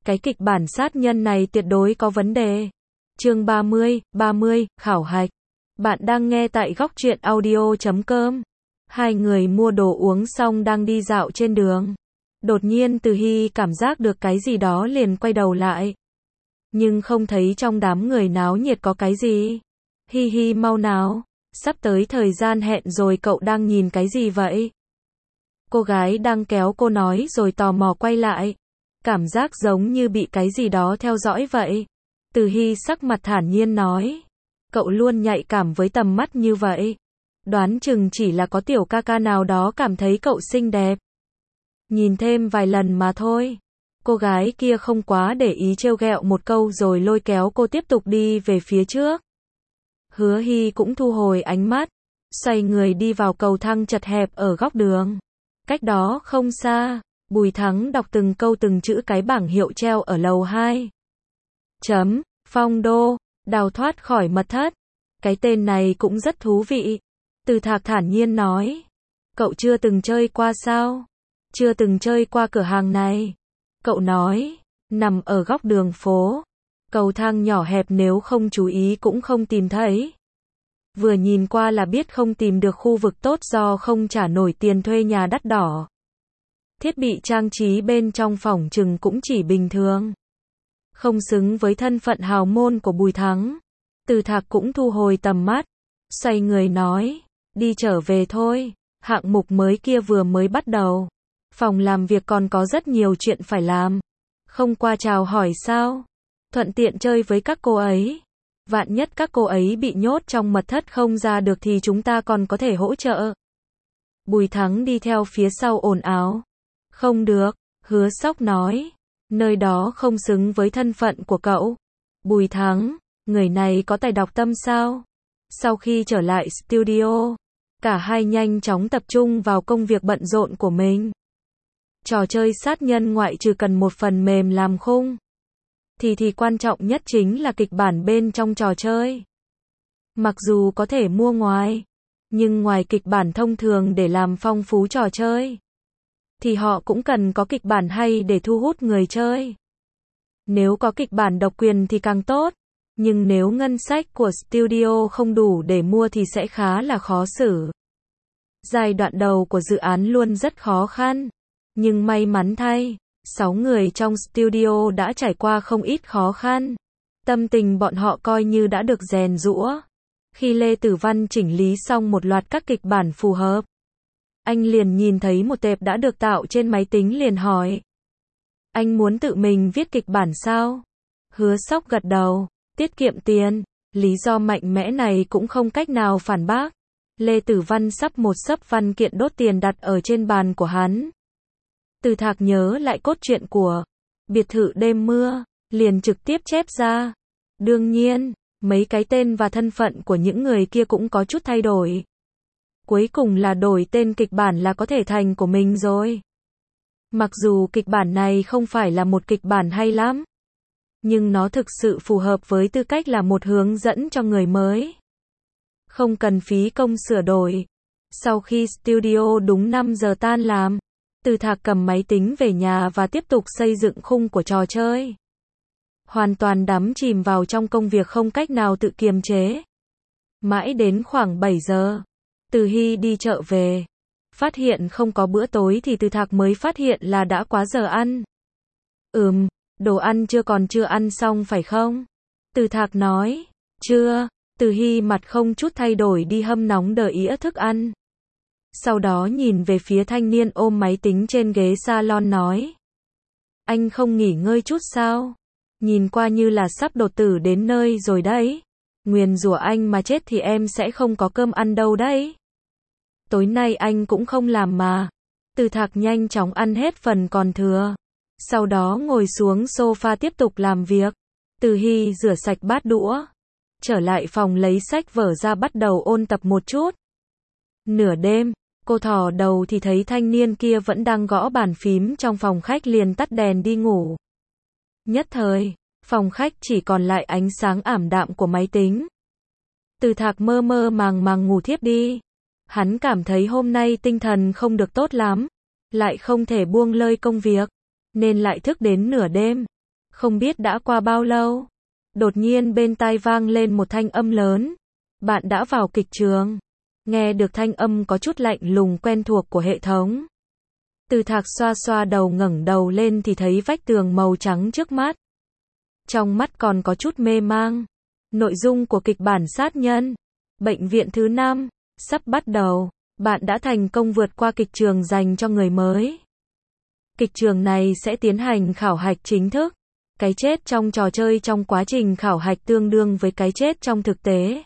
Cái kịch bản sát nhân này tuyệt đối có vấn đề. Chương 30, khảo hạch. Bạn đang nghe tại góc truyện audio.com. Hai người mua đồ uống xong đang đi dạo trên đường. Đột nhiên Từ Hy cảm giác được cái gì đó liền quay đầu lại. Nhưng không thấy trong đám người náo nhiệt có cái gì. Hi hi mau nào, sắp tới thời gian hẹn rồi, cậu đang nhìn cái gì vậy? Cô gái đang kéo cô nói rồi tò mò quay lại. Cảm giác giống như bị cái gì đó theo dõi vậy. Từ Hy sắc mặt thản nhiên nói. Cậu luôn nhạy cảm với tầm mắt như vậy. Đoán chừng chỉ là có tiểu ca ca nào đó cảm thấy cậu xinh đẹp. Nhìn thêm vài lần mà thôi. Cô gái kia không quá để ý, trêu ghẹo một câu rồi lôi kéo cô tiếp tục đi về phía trước. Hứa Hy cũng thu hồi ánh mắt, xoay người đi vào cầu thang chật hẹp ở góc đường. Cách đó không xa, Bùi Thắng đọc từng câu từng chữ cái bảng hiệu treo ở lầu 2. Phong đô, đào thoát khỏi mật thất. Cái tên này cũng rất thú vị. Từ Thạc thản nhiên nói. Cậu chưa từng chơi qua sao? Chưa từng chơi qua cửa hàng này. Cậu nói, nằm ở góc đường phố. Cầu thang nhỏ hẹp, nếu không chú ý cũng không tìm thấy. Vừa nhìn qua là biết không tìm được khu vực tốt do không trả nổi tiền thuê nhà đắt đỏ. Thiết bị trang trí bên trong phòng chừng cũng chỉ bình thường. Không xứng với thân phận hào môn của Bùi Thắng. Từ Thạc cũng thu hồi tầm mắt, xoay người nói, đi trở về thôi, hạng mục mới kia vừa mới bắt đầu. Phòng làm việc còn có rất nhiều chuyện phải làm. Không qua chào hỏi sao? Thuận tiện chơi với các cô ấy. Vạn nhất các cô ấy bị nhốt trong mật thất không ra được thì chúng ta còn có thể hỗ trợ. Bùi Thắng đi theo phía sau ồn ào. Không được, Hứa Sóc nói. Nơi đó không xứng với thân phận của cậu. Bùi Thắng, người này có tài đọc tâm sao? Sau khi trở lại studio, cả hai nhanh chóng tập trung vào công việc bận rộn của mình. Trò chơi sát nhân ngoại trừ cần một phần mềm làm khung, thì quan trọng nhất chính là kịch bản bên trong trò chơi. Mặc dù có thể mua ngoài, nhưng ngoài kịch bản thông thường để làm phong phú trò chơi, thì họ cũng cần có kịch bản hay để thu hút người chơi. Nếu có kịch bản độc quyền thì càng tốt, nhưng nếu ngân sách của studio không đủ để mua thì sẽ khá là khó xử. Giai đoạn đầu của dự án luôn rất khó khăn, nhưng may mắn thay, 6 người trong studio đã trải qua không ít khó khăn. Tâm tình bọn họ coi như đã được rèn giũa. Khi Lê Tử Văn chỉnh lý xong một loạt các kịch bản phù hợp, anh liền nhìn thấy một tệp đã được tạo trên máy tính liền hỏi. Anh muốn tự mình viết kịch bản sao? Hứa Sóc gật đầu, tiết kiệm tiền, lý do mạnh mẽ này cũng không cách nào phản bác. Lê Tử Văn sắp một xấp văn kiện đốt tiền đặt ở trên bàn của hắn. Từ Thạc nhớ lại cốt truyện của Biệt thự đêm mưa, liền trực tiếp chép ra. Đương nhiên, mấy cái tên và thân phận của những người kia cũng có chút thay đổi. Cuối cùng là đổi tên kịch bản là có thể thành của mình rồi. Mặc dù kịch bản này không phải là một kịch bản hay lắm, nhưng nó thực sự phù hợp với tư cách là một hướng dẫn cho người mới. Không cần phí công sửa đổi. Sau khi studio đúng 5 giờ tan làm, Từ Thạc cầm máy tính về nhà và tiếp tục xây dựng khung của trò chơi. Hoàn toàn đắm chìm vào trong công việc không cách nào tự kiềm chế. Mãi đến khoảng 7 giờ, Từ Hy đi chợ về. Phát hiện không có bữa tối thì Từ Thạc mới phát hiện là đã quá giờ ăn. Đồ ăn còn chưa ăn xong phải không? Từ Thạc nói. Chưa. Từ Hy mặt không chút thay đổi đi hâm nóng đợi ĩa thức ăn. Sau đó nhìn về phía thanh niên ôm máy tính trên ghế salon nói. Anh không nghỉ ngơi chút sao? Nhìn qua như là sắp đột tử đến nơi rồi đấy. Nguyền rủa anh mà chết thì em sẽ không có cơm ăn đâu đấy. Tối nay anh cũng không làm mà. Từ Thạc nhanh chóng ăn hết phần còn thừa. Sau đó ngồi xuống sofa tiếp tục làm việc. Từ Hy rửa sạch bát đũa. Trở lại phòng lấy sách vở ra bắt đầu ôn tập một chút. Nửa đêm, cô thò đầu thì thấy thanh niên kia vẫn đang gõ bàn phím trong phòng khách, liền tắt đèn đi ngủ. Nhất thời, phòng khách chỉ còn lại ánh sáng ảm đạm của máy tính. Từ Thạc mơ mơ màng màng ngủ thiếp đi. Hắn cảm thấy hôm nay tinh thần không được tốt lắm, lại không thể buông lơi công việc, nên lại thức đến nửa đêm. Không biết đã qua bao lâu. Đột nhiên bên tai vang lên một thanh âm lớn. Bạn đã vào kịch trường. Nghe được thanh âm có chút lạnh lùng quen thuộc của hệ thống. Từ Thạc xoa xoa đầu ngẩng đầu lên thì thấy vách tường màu trắng trước mắt. Trong mắt còn có chút mê mang. Nội dung của kịch bản sát nhân. Bệnh viện thứ 5. Sắp bắt đầu. Bạn đã thành công vượt qua kịch trường dành cho người mới. Kịch trường này sẽ tiến hành khảo hạch chính thức. Cái chết trong trò chơi trong quá trình khảo hạch tương đương với cái chết trong thực tế.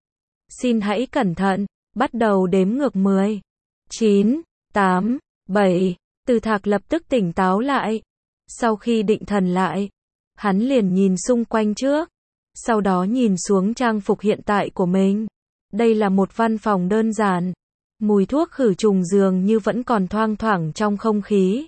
Xin hãy cẩn thận. Bắt đầu đếm ngược 10, 9, 8, 7. Từ Thạc lập tức tỉnh táo lại. Sau khi định thần lại, hắn liền nhìn xung quanh trước. Sau đó nhìn xuống trang phục hiện tại của mình. Đây là một văn phòng đơn giản. Mùi thuốc khử trùng dường như vẫn còn thoang thoảng trong không khí.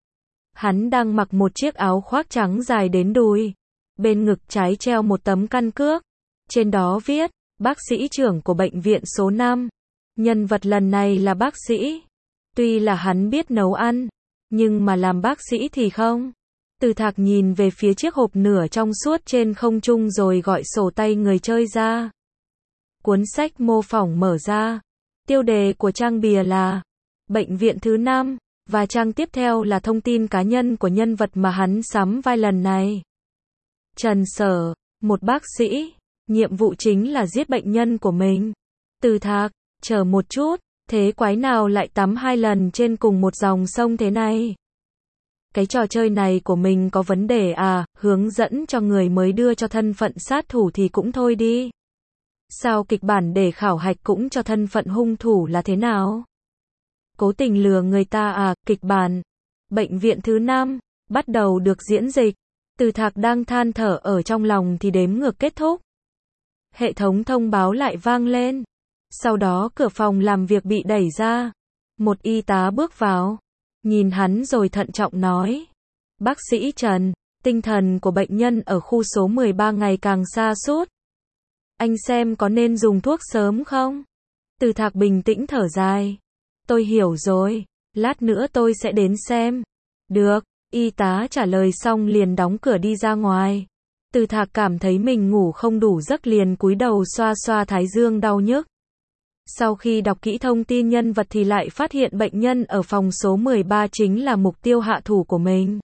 Hắn đang mặc một chiếc áo khoác trắng dài đến đùi. Bên ngực trái treo một tấm căn cước. Trên đó viết, bác sĩ trưởng của bệnh viện số 5. Nhân vật lần này là bác sĩ. Tuy là hắn biết nấu ăn, nhưng mà làm bác sĩ thì không. Từ Thạc nhìn về phía chiếc hộp nửa trong suốt trên không trung rồi gọi sổ tay người chơi ra. Cuốn sách mô phỏng mở ra. Tiêu đề của trang bìa là Bệnh viện thứ 5, và trang tiếp theo là thông tin cá nhân của nhân vật mà hắn sắm vai lần này. Trần Sở, một bác sĩ, nhiệm vụ chính là giết bệnh nhân của mình. Từ Thạc, chờ một chút, thế quái nào lại tắm 2 lần trên cùng một dòng sông thế này? Cái trò chơi này của mình có vấn đề à, hướng dẫn cho người mới đưa cho thân phận sát thủ thì cũng thôi đi. Sao kịch bản để khảo hạch cũng cho thân phận hung thủ là thế nào? Cố tình lừa người ta à, kịch bản. Bệnh viện thứ 5, bắt đầu được diễn dịch. Từ Thạc đang than thở ở trong lòng thì đếm ngược kết thúc. Hệ thống thông báo lại vang lên. Sau đó cửa phòng làm việc bị đẩy ra. Một y tá bước vào. Nhìn hắn rồi thận trọng nói. Bác sĩ Trần, tinh thần của bệnh nhân ở khu số 13 ngày càng sa sút. Anh xem có nên dùng thuốc sớm không? Từ Thạc bình tĩnh thở dài. Tôi hiểu rồi, lát nữa tôi sẽ đến xem. Được, y tá trả lời xong liền đóng cửa đi ra ngoài. Từ Thạc cảm thấy mình ngủ không đủ giấc liền cúi đầu xoa xoa thái dương đau nhức. Sau khi đọc kỹ thông tin nhân vật thì lại phát hiện bệnh nhân ở phòng số 13 chính là mục tiêu hạ thủ của mình.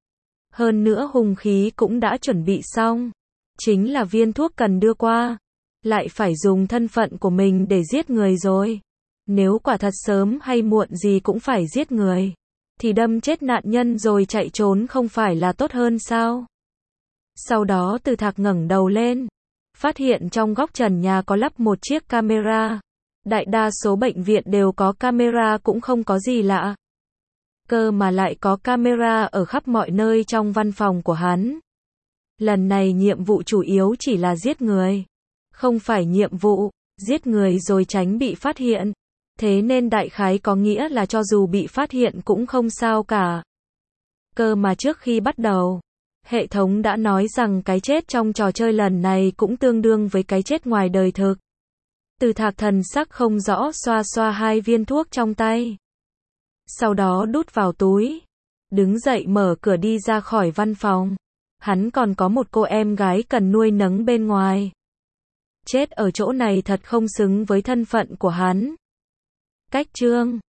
Hơn nữa hung khí cũng đã chuẩn bị xong. Chính là viên thuốc cần đưa qua. Lại phải dùng thân phận của mình để giết người rồi. Nếu quả thật sớm hay muộn gì cũng phải giết người, thì đâm chết nạn nhân rồi chạy trốn không phải là tốt hơn sao? Sau đó Từ Thạc ngẩng đầu lên. Phát hiện trong góc trần nhà có lắp một chiếc camera. Đại đa số bệnh viện đều có camera cũng không có gì lạ. Cơ mà lại có camera ở khắp mọi nơi trong văn phòng của hắn. Lần này nhiệm vụ chủ yếu chỉ là giết người. Không phải nhiệm vụ, giết người rồi tránh bị phát hiện. Thế nên đại khái có nghĩa là cho dù bị phát hiện cũng không sao cả. Cơ mà trước khi bắt đầu, hệ thống đã nói rằng cái chết trong trò chơi lần này cũng tương đương với cái chết ngoài đời thực. Từ Thạc thần sắc không rõ xoa xoa 2 viên thuốc trong tay. Sau đó đút vào túi. Đứng dậy mở cửa đi ra khỏi văn phòng. Hắn còn có một cô em gái cần nuôi nấng bên ngoài. Chết ở chỗ này thật không xứng với thân phận của hắn. Cách chương